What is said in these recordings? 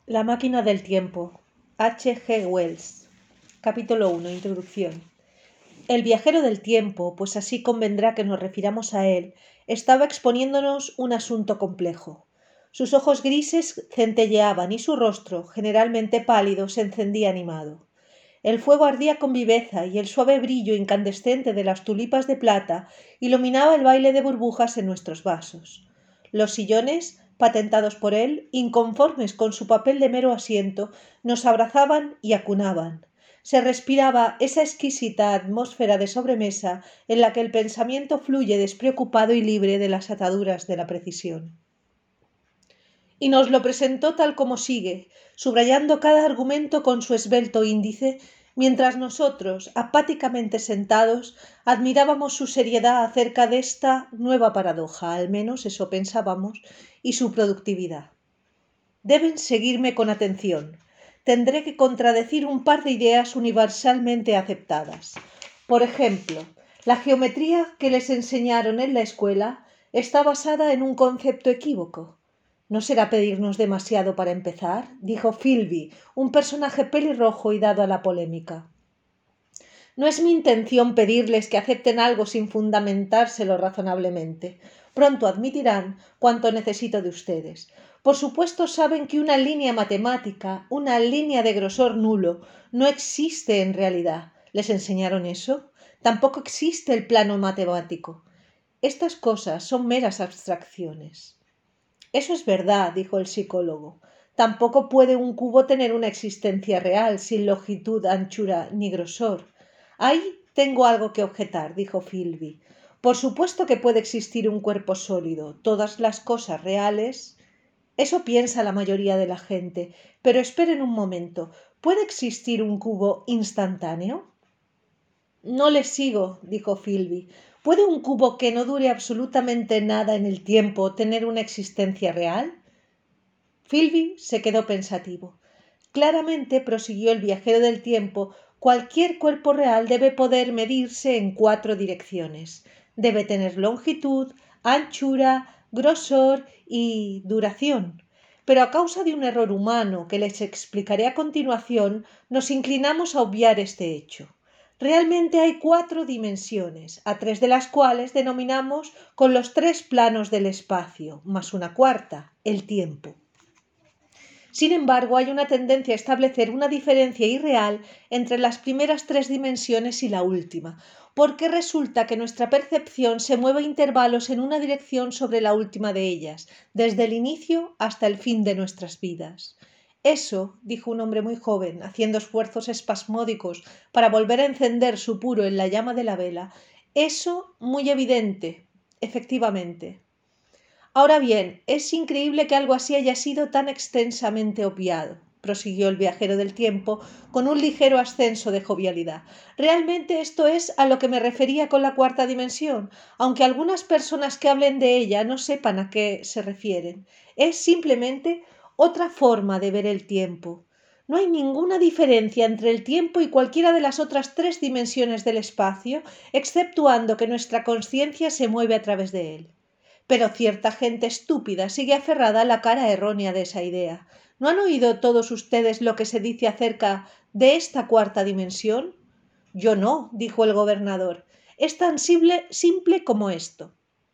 La máquina del tiempo. H. G. Wells. Capítulo 1. Introducción. El viajero del tiempo, pues así convendrá que nos refiramos a él, estaba exponiéndonos un asunto complejo. Sus ojos grises centelleaban y su rostro, generalmente pálido, se encendía animado. El fuego ardía con viveza y el suave brillo incandescente de las tulipas de plata iluminaba el baile de burbujas en nuestros vasos. Los sillones, patentados por él, inconformes con su papel de mero asiento, nos abrazaban y acunaban. Se respiraba esa exquisita atmósfera de sobremesa en la que el pensamiento fluye despreocupado y libre de las ataduras de la precisión. Y nos lo presentó tal como sigue, subrayando cada argumento con su esbelto índice, mientras nosotros, apáticamente sentados, admirábamos su seriedad acerca de esta nueva paradoja, al menos eso pensábamos, y su productividad. Deben seguirme con atención. Tendré que contradecir un par de ideas universalmente aceptadas. Por ejemplo, la geometría que les enseñaron en la escuela está basada en un concepto equívoco. ¿No será pedirnos demasiado para empezar?, dijo Philby, un personaje pelirrojo y dado a la polémica. No es mi intención pedirles que acepten algo sin fundamentárselo razonablemente. Pronto admitirán cuánto necesito de ustedes. Por supuesto saben que una línea matemática, una línea de grosor nulo, no existe en realidad. ¿Les enseñaron eso? Tampoco existe el plano matemático. Estas cosas son meras abstracciones. Eso es verdad, dijo el psicólogo. Tampoco puede un cubo tener una existencia real, sin longitud, anchura ni grosor. Ahí tengo algo que objetar, dijo Philby. Por supuesto que puede existir un cuerpo sólido. Todas las cosas reales. Eso piensa la mayoría de la gente. Pero esperen un momento. ¿Puede existir un cubo instantáneo? No le sigo, dijo Philby. ¿Puede un cubo que no dure absolutamente nada en el tiempo tener una existencia real? Philby se quedó pensativo. Claramente, prosiguió el viajero del tiempo, cualquier cuerpo real debe poder medirse en 4 direcciones. Debe tener longitud, anchura, grosor y duración. Pero a causa de un error humano que les explicaré a continuación, nos inclinamos a obviar este hecho. Realmente hay 4 dimensiones, a 3 de las cuales denominamos con los 3 planos del espacio, más una cuarta, el tiempo. Sin embargo, hay una tendencia a establecer una diferencia irreal entre las primeras 3 dimensiones y la última, porque resulta que nuestra percepción se mueve a intervalos en una dirección sobre la última de ellas, desde el inicio hasta el fin de nuestras vidas. Eso, dijo un hombre muy joven, haciendo esfuerzos espasmódicos para volver a encender su puro en la llama de la vela, eso muy evidente, efectivamente. Ahora bien, es increíble que algo así haya sido tan extensamente obviado, prosiguió el viajero del tiempo con un ligero ascenso de jovialidad. Realmente esto es a lo que me refería con la 4ª dimensión, aunque algunas personas que hablen de ella no sepan a qué se refieren. Es simplemente otra forma de ver el tiempo. No hay ninguna diferencia entre el tiempo y cualquiera de las otras 3 dimensiones del espacio, exceptuando que nuestra conciencia se mueve a través de él. Pero cierta gente estúpida sigue aferrada a la cara errónea de esa idea. ¿No han oído todos ustedes lo que se dice acerca de esta 4ª dimensión? Yo no, dijo el gobernador. Es tan simple como esto.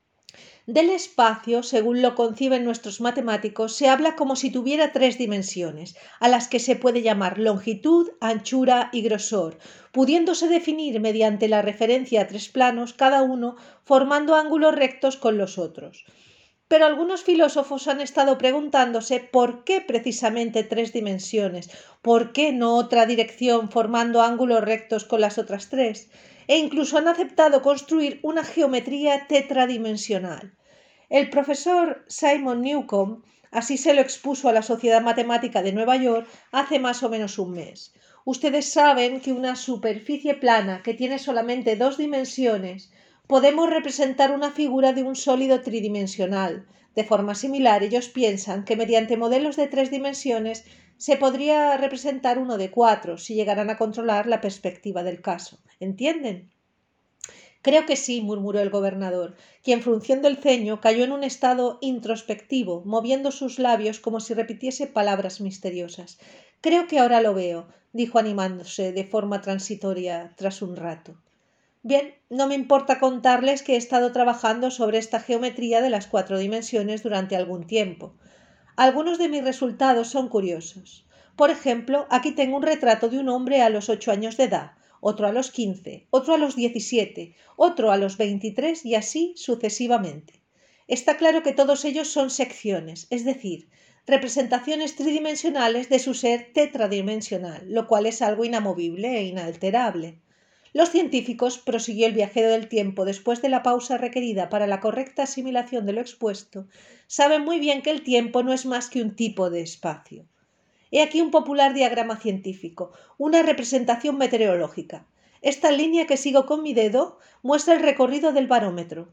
Del espacio, según lo conciben nuestros matemáticos, se habla como si tuviera 3 dimensiones, a las que se puede llamar longitud, anchura y grosor, pudiéndose definir mediante la referencia a 3 planos, cada uno formando ángulos rectos con los otros. Pero algunos filósofos han estado preguntándose por qué precisamente 3 dimensiones, por qué no otra dirección formando ángulos rectos con las otras 3, e incluso han aceptado construir una geometría tetradimensional. El profesor Simon Newcomb así se lo expuso a la Sociedad Matemática de Nueva York hace más o menos un mes. Ustedes saben que una superficie plana que tiene solamente 2 dimensiones podemos representar una figura de un sólido tridimensional. De forma similar, ellos piensan que mediante modelos de 3 dimensiones se podría representar uno de 4 si llegaran a controlar la perspectiva del caso. ¿Entienden? Creo que sí, murmuró el gobernador, quien frunciendo el ceño cayó en un estado introspectivo, moviendo sus labios como si repitiese palabras misteriosas. Creo que ahora lo veo, dijo animándose de forma transitoria tras un rato. Bien, no me importa contarles que he estado trabajando sobre esta geometría de las 4 dimensiones durante algún tiempo. Algunos de mis resultados son curiosos. Por ejemplo, aquí tengo un retrato de un hombre a los 8 años de edad, otro a los 15, otro a los 17, otro a los 23 y así sucesivamente. Está claro que todos ellos son secciones, es decir, representaciones tridimensionales de su ser tetradimensional, lo cual es algo inamovible e inalterable. Los científicos, prosiguió el viajero del tiempo después de la pausa requerida para la correcta asimilación de lo expuesto, saben muy bien que el tiempo no es más que un tipo de espacio. He aquí un popular diagrama científico, una representación meteorológica. Esta línea que sigo con mi dedo muestra el recorrido del barómetro.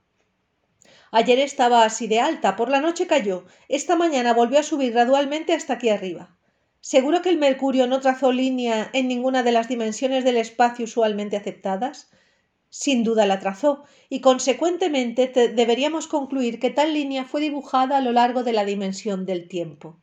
Ayer estaba así de alta, por la noche cayó, esta mañana volvió a subir gradualmente hasta aquí arriba. ¿Seguro que el mercurio no trazó línea en ninguna de las dimensiones del espacio usualmente aceptadas? Sin duda la trazó, y consecuentemente deberíamos concluir que tal línea fue dibujada a lo largo de la dimensión del tiempo.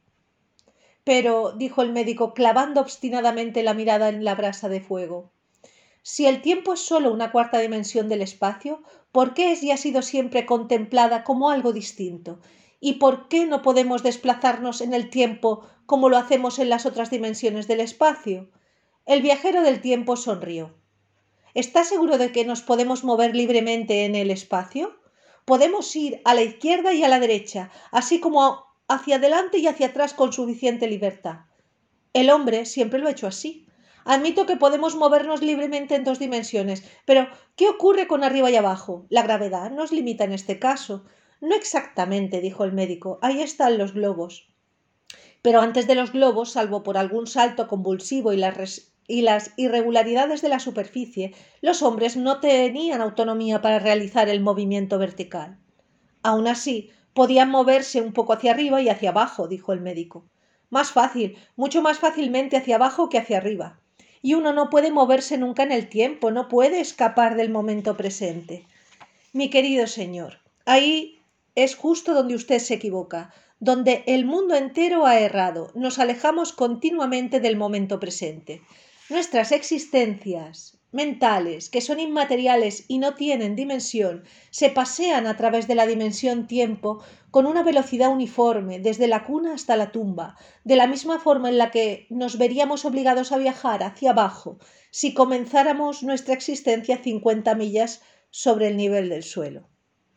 Pero, dijo el médico, clavando obstinadamente la mirada en la brasa de fuego, si el tiempo es sólo una 4 dimensión del espacio, ¿por qué es y ha sido siempre contemplada como algo distinto? ¿Y por qué no podemos desplazarnos en el tiempo como lo hacemos en las otras dimensiones del espacio? El viajero del tiempo sonrió. ¿Está seguro de que nos podemos mover libremente en el espacio? Podemos ir a la izquierda y a la derecha, así como hacia adelante y hacia atrás con suficiente libertad. El hombre siempre lo ha hecho así. Admito que podemos movernos libremente en 2 dimensiones, pero ¿qué ocurre con arriba y abajo? La gravedad nos limita en este caso. No exactamente, dijo el médico. Ahí están los globos. Pero antes de los globos, salvo por algún salto convulsivo y las irregularidades de la superficie, los hombres no tenían autonomía para realizar el movimiento vertical. Aun así, podían moverse un poco hacia arriba y hacia abajo, dijo el médico. Más fácil, mucho más fácilmente hacia abajo que hacia arriba. Y uno no puede moverse nunca en el tiempo, no puede escapar del momento presente. Mi querido señor, ahí es justo donde usted se equivoca, donde el mundo entero ha errado. Nos alejamos continuamente del momento presente. Nuestras existencias mentales, que son inmateriales y no tienen dimensión, se pasean a través de la dimensión tiempo con una velocidad uniforme, desde la cuna hasta la tumba, de la misma forma en la que nos veríamos obligados a viajar hacia abajo si comenzáramos nuestra existencia 50 millas sobre el nivel del suelo.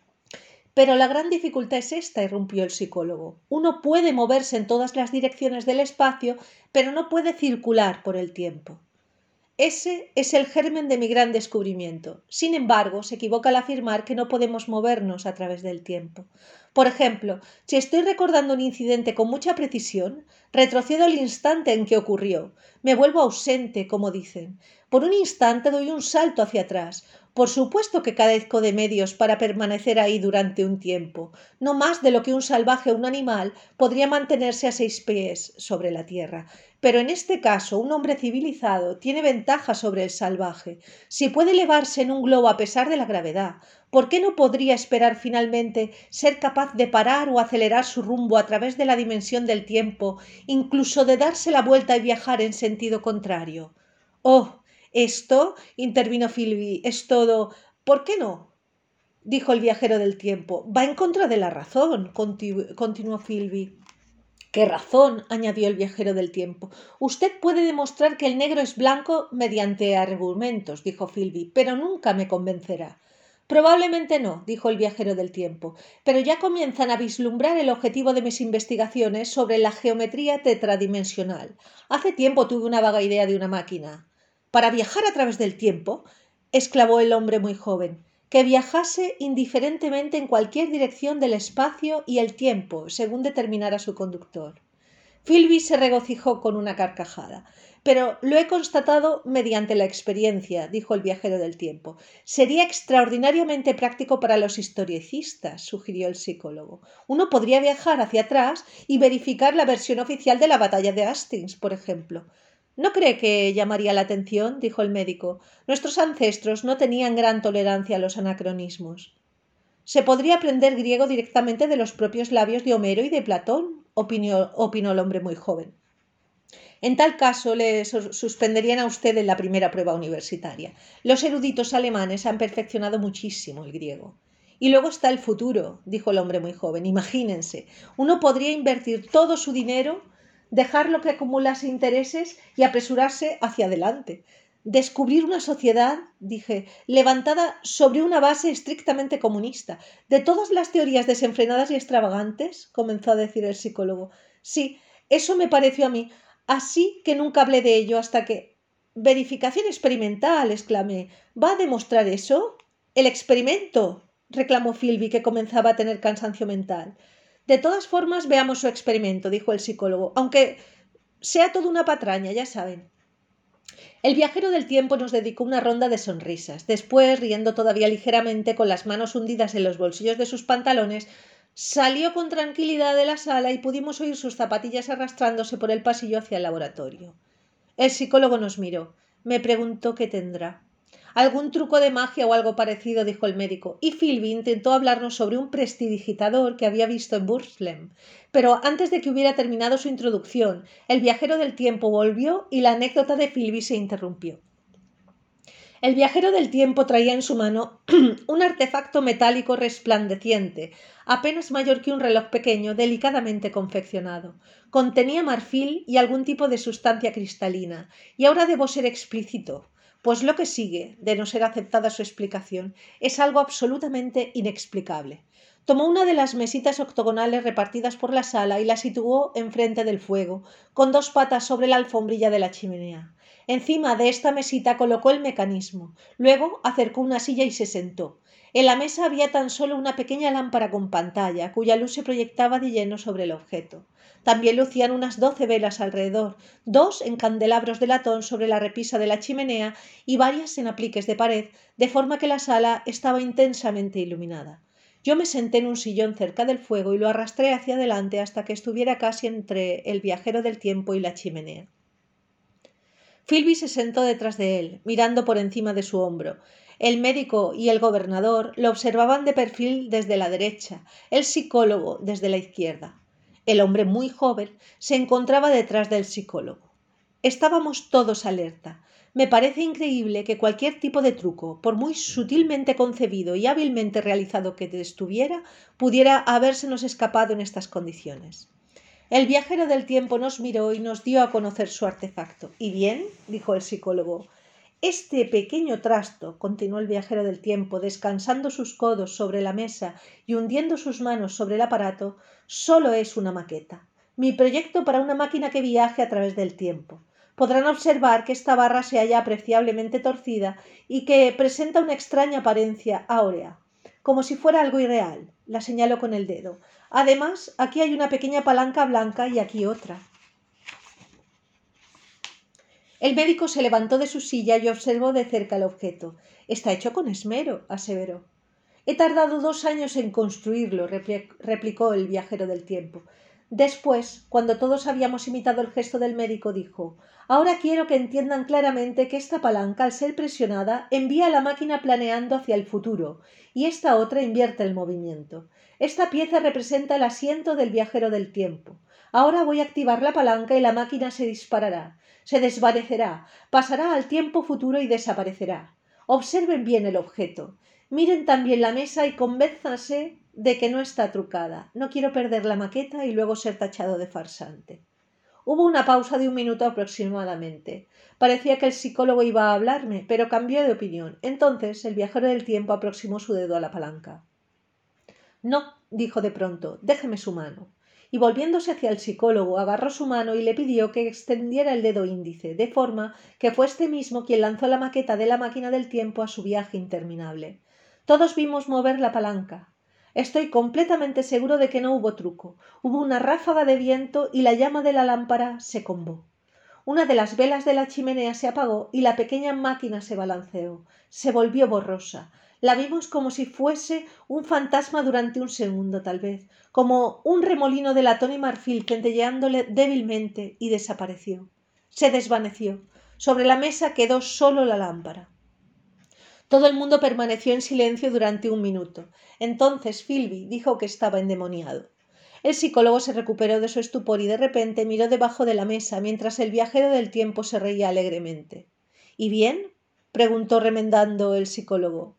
Pero la gran dificultad es esta, irrumpió el psicólogo. Uno puede moverse en todas las direcciones del espacio, pero no puede circular por el tiempo. Ese es el germen de mi gran descubrimiento. Sin embargo, se equivoca al afirmar que no podemos movernos a través del tiempo. Por ejemplo, si estoy recordando un incidente con mucha precisión, retrocedo al instante en que ocurrió. Me vuelvo ausente, como dicen. Por un instante doy un salto hacia atrás. Por supuesto que carezco de medios para permanecer ahí durante un tiempo, no más de lo que un salvaje o un animal podría mantenerse a 6 pies sobre la tierra. Pero en este caso, un hombre civilizado tiene ventaja sobre el salvaje. Si puede elevarse en un globo a pesar de la gravedad, ¿por qué no podría esperar finalmente ser capaz de parar o acelerar su rumbo a través de la dimensión del tiempo, incluso de darse la vuelta y viajar en sentido contrario? Oh, esto, intervino Philby, es todo. ¿Por qué no? Dijo el viajero del tiempo. Va en contra de la razón, continuó Philby. ¿Qué razón? Añadió el viajero del tiempo. Usted puede demostrar que el negro es blanco mediante argumentos, dijo Philby, pero nunca me convencerá. Probablemente no, dijo el viajero del tiempo, pero ya comienzan a vislumbrar el objetivo de mis investigaciones sobre la geometría tetradimensional. Hace tiempo tuve una vaga idea de una máquina. ¿Para viajar a través del tiempo? Exclamó el hombre muy joven. Que viajase indiferentemente en cualquier dirección del espacio y el tiempo, según determinara su conductor. Philby se regocijó con una carcajada. Pero lo he constatado mediante la experiencia, dijo el viajero del tiempo. Sería extraordinariamente práctico para los historicistas, sugirió el psicólogo. Uno podría viajar hacia atrás y verificar la versión oficial de la batalla de Hastings, por ejemplo. ¿No cree que llamaría la atención?, dijo el médico. Nuestros ancestros no tenían gran tolerancia a los anacronismos. Se podría aprender griego directamente de los propios labios de Homero y de Platón, opinó el hombre muy joven. En tal caso, le suspenderían a usted en la primera prueba universitaria. Los eruditos alemanes han perfeccionado muchísimo el griego. Y luego está el futuro, dijo el hombre muy joven. Imagínense, uno podría invertir todo su dinero, dejar lo que acumulase intereses y apresurarse hacia adelante. Descubrir una sociedad, dije, levantada sobre una base estrictamente comunista. De todas las teorías desenfrenadas y extravagantes, comenzó a decir el psicólogo. Sí, eso me pareció a mí. Así que nunca hablé de ello hasta que... Verificación experimental, exclamé. ¿Va a demostrar eso? El experimento, reclamó Philby, que comenzaba a tener cansancio mental. De todas formas, veamos su experimento, dijo el psicólogo, aunque sea toda una patraña, ya saben. El viajero del tiempo nos dedicó una ronda de sonrisas. Después, riendo todavía ligeramente, con las manos hundidas en los bolsillos de sus pantalones, salió con tranquilidad de la sala y pudimos oír sus zapatillas arrastrándose por el pasillo hacia el laboratorio. El psicólogo nos miró. Me preguntó qué tendrá. Algún truco de magia o algo parecido, dijo el médico, y Philby intentó hablarnos sobre un prestidigitador que había visto en Burslem. Pero antes de que hubiera terminado su introducción, el viajero del tiempo volvió y la anécdota de Philby se interrumpió. El viajero del tiempo traía en su mano un artefacto metálico resplandeciente, apenas mayor que un reloj pequeño, delicadamente confeccionado. Contenía marfil y algún tipo de sustancia cristalina, y ahora debo ser explícito, pues lo que sigue, de no ser aceptada su explicación, es algo absolutamente inexplicable. Tomó una de las mesitas octogonales repartidas por la sala y la situó enfrente del fuego, con dos patas sobre la alfombrilla de la chimenea. Encima de esta mesita colocó el mecanismo. Luego acercó una silla y se sentó. En la mesa había tan solo una pequeña lámpara con pantalla, cuya luz se proyectaba de lleno sobre el objeto. También lucían unas 12 velas alrededor, 2 en candelabros de latón sobre la repisa de la chimenea y varias en apliques de pared, de forma que la sala estaba intensamente iluminada. Yo me senté en un sillón cerca del fuego y lo arrastré hacia adelante hasta que estuviera casi entre el viajero del tiempo y la chimenea. Philby se sentó detrás de él, mirando por encima de su hombro. El médico y el gobernador lo observaban de perfil desde la derecha, el psicólogo desde la izquierda. El hombre muy joven se encontraba detrás del psicólogo. Estábamos todos alerta. Me parece increíble que cualquier tipo de truco, por muy sutilmente concebido y hábilmente realizado que estuviera, pudiera habérsenos escapado en estas condiciones. El viajero del tiempo nos miró y nos dio a conocer su artefacto. ¿Y bien?, dijo el psicólogo. Este pequeño trasto, continuó el viajero del tiempo, descansando sus codos sobre la mesa y hundiendo sus manos sobre el aparato, solo es una maqueta. Mi proyecto para una máquina que viaje a través del tiempo. Podrán observar que esta barra se halla apreciablemente torcida y que presenta una extraña apariencia áurea, como si fuera algo irreal. La señaló con el dedo. Además, aquí hay una pequeña palanca blanca y aquí otra. El médico se levantó de su silla y observó de cerca el objeto. Está hecho con esmero, aseveró. He tardado 2 años en construirlo, replicó el viajero del tiempo. Después, cuando todos habíamos imitado el gesto del médico, dijo: Ahora quiero que entiendan claramente que esta palanca, al ser presionada, envía a la máquina planeando hacia el futuro, y esta otra invierte el movimiento. Esta pieza representa el asiento del viajero del tiempo. Ahora voy a activar la palanca y la máquina se disparará, se desvanecerá, pasará al tiempo futuro y desaparecerá. Observen bien el objeto. Miren también la mesa y convénzanse de que no está trucada. No quiero perder la maqueta y luego ser tachado de farsante. Hubo una pausa de 1 minuto aproximadamente. Parecía que el psicólogo iba a hablarme, pero cambió de opinión. Entonces el viajero del tiempo aproximó su dedo a la palanca. No, dijo de pronto, déjeme su mano. Y volviéndose hacia el psicólogo, agarró su mano y le pidió que extendiera el dedo índice, de forma que fue este mismo quien lanzó la maqueta de la máquina del tiempo a su viaje interminable. Todos vimos mover la palanca. Estoy completamente seguro de que no hubo truco. Hubo una ráfaga de viento y la llama de la lámpara se combó. Una de las velas de la chimenea se apagó y la pequeña máquina se balanceó. Se volvió borrosa. La vimos como si fuese un fantasma durante un segundo, tal vez, como un remolino de latón y marfil centelleándole débilmente, y desapareció. Se desvaneció. Sobre la mesa quedó solo la lámpara. Todo el mundo permaneció en silencio durante 1 minuto. Entonces Philby dijo que estaba endemoniado. El psicólogo se recuperó de su estupor y de repente miró debajo de la mesa mientras el viajero del tiempo se reía alegremente. ¿Y bien?, preguntó remendando el psicólogo.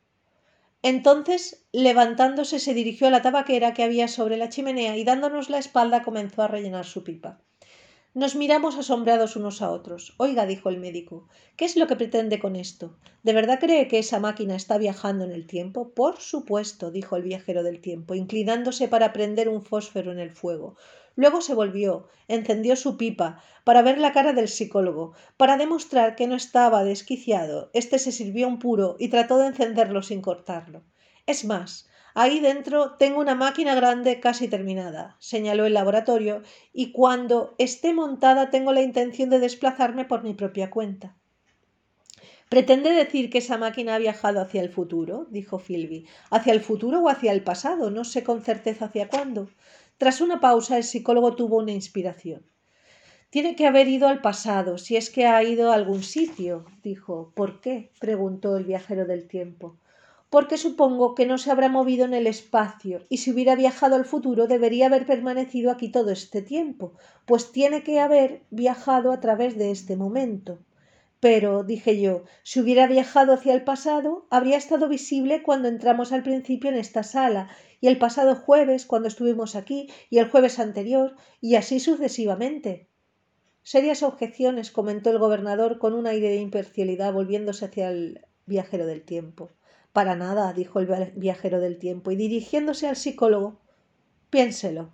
Entonces, levantándose, se dirigió a la tabaquera que había sobre la chimenea y dándonos la espalda comenzó a rellenar su pipa. Nos miramos asombrados unos a otros. Oiga, dijo el médico, ¿qué es lo que pretende con esto? ¿De verdad cree que esa máquina está viajando en el tiempo? Por supuesto, dijo el viajero del tiempo, inclinándose para prender un fósforo en el fuego. Luego se volvió, encendió su pipa, para ver la cara del psicólogo. Para demostrar que no estaba desquiciado, éste se sirvió un puro y trató de encenderlo sin cortarlo. Es más, ahí dentro tengo una máquina grande casi terminada, señaló el laboratorio, y cuando esté montada tengo la intención de desplazarme por mi propia cuenta. ¿Pretende decir que esa máquina ha viajado hacia el futuro?, dijo Philby. ¿Hacia el futuro o hacia el pasado? No sé con certeza hacia cuándo. Tras una pausa, el psicólogo tuvo una inspiración. Tiene que haber ido al pasado, si es que ha ido a algún sitio, dijo. ¿Por qué?, preguntó el viajero del tiempo. Porque supongo que no se habrá movido en el espacio, y si hubiera viajado al futuro debería haber permanecido aquí todo este tiempo, pues tiene que haber viajado a través de este momento. Pero, dije yo, si hubiera viajado hacia el pasado, habría estado visible cuando entramos al principio en esta sala, y el pasado jueves cuando estuvimos aquí, y el jueves anterior, y así sucesivamente. Serias objeciones, comentó el gobernador con un aire de imparcialidad volviéndose hacia el viajero del tiempo. Para nada, dijo el viajero del tiempo, y dirigiéndose al psicólogo, piénselo.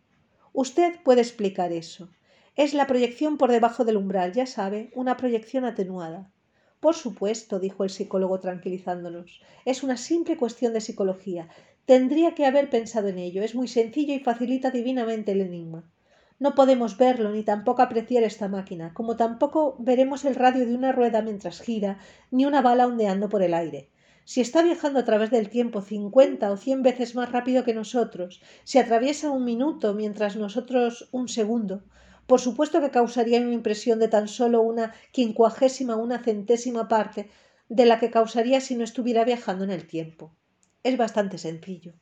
Usted puede explicar eso. Es la proyección por debajo del umbral, ya sabe, una proyección atenuada. Por supuesto, dijo el psicólogo tranquilizándonos. Es una simple cuestión de psicología. Tendría que haber pensado en ello. Es muy sencillo y facilita divinamente el enigma. No podemos verlo ni tampoco apreciar esta máquina, como tampoco veremos el radio de una rueda mientras gira, ni una bala ondeando por el aire. Si está viajando a través del tiempo 50 o 100 veces más rápido que nosotros, si atraviesa 1 minuto mientras nosotros 1 segundo, por supuesto que causaría una impresión de tan solo 1/50 o 1/100ª parte de la que causaría si no estuviera viajando en el tiempo. Es bastante sencillo.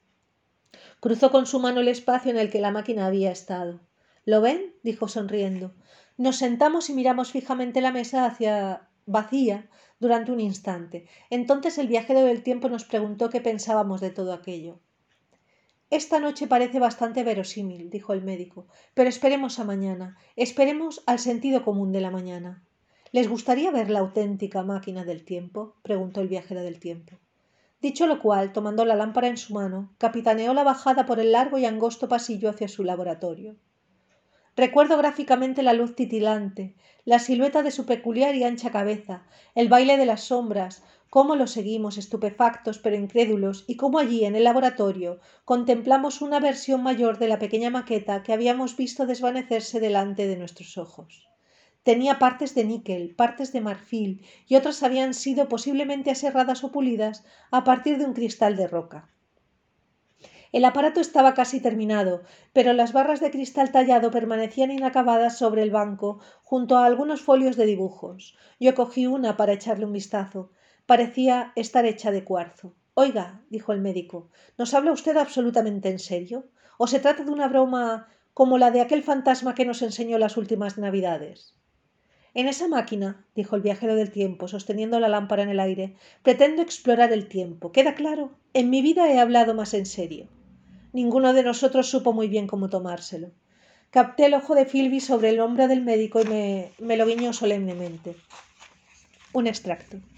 Cruzó con su mano el espacio en el que la máquina había estado. ¿Lo ven?, dijo sonriendo. Nos sentamos y miramos fijamente la mesa vacía durante un instante. Entonces el viajero del tiempo nos preguntó qué pensábamos de todo aquello. Esta noche parece bastante verosímil, dijo el médico, pero esperemos a mañana, esperemos al sentido común de la mañana. ¿Les gustaría ver la auténtica máquina del tiempo?, preguntó el viajero del tiempo. Dicho lo cual, tomando la lámpara en su mano, capitaneó la bajada por el largo y angosto pasillo hacia su laboratorio. Recuerdo gráficamente la luz titilante, la silueta de su peculiar y ancha cabeza, el baile de las sombras, cómo lo seguimos estupefactos pero incrédulos y cómo allí en el laboratorio contemplamos una versión mayor de la pequeña maqueta que habíamos visto desvanecerse delante de nuestros ojos. Tenía partes de níquel, partes de marfil y otras habían sido posiblemente aserradas o pulidas a partir de un cristal de roca. El aparato estaba casi terminado, pero las barras de cristal tallado permanecían inacabadas sobre el banco junto a algunos folios de dibujos. Yo cogí una para echarle un vistazo. Parecía estar hecha de cuarzo. Oiga, dijo el médico, ¿nos habla usted absolutamente en serio? ¿O se trata de una broma como la de aquel fantasma que nos enseñó las últimas Navidades? En esa máquina, dijo el viajero del tiempo, sosteniendo la lámpara en el aire, pretendo explorar el tiempo. ¿Queda claro? En mi vida he hablado más en serio. Ninguno de nosotros supo muy bien cómo tomárselo. Capté el ojo de Philby sobre el hombro del médico y me lo guiñó solemnemente. Un extracto.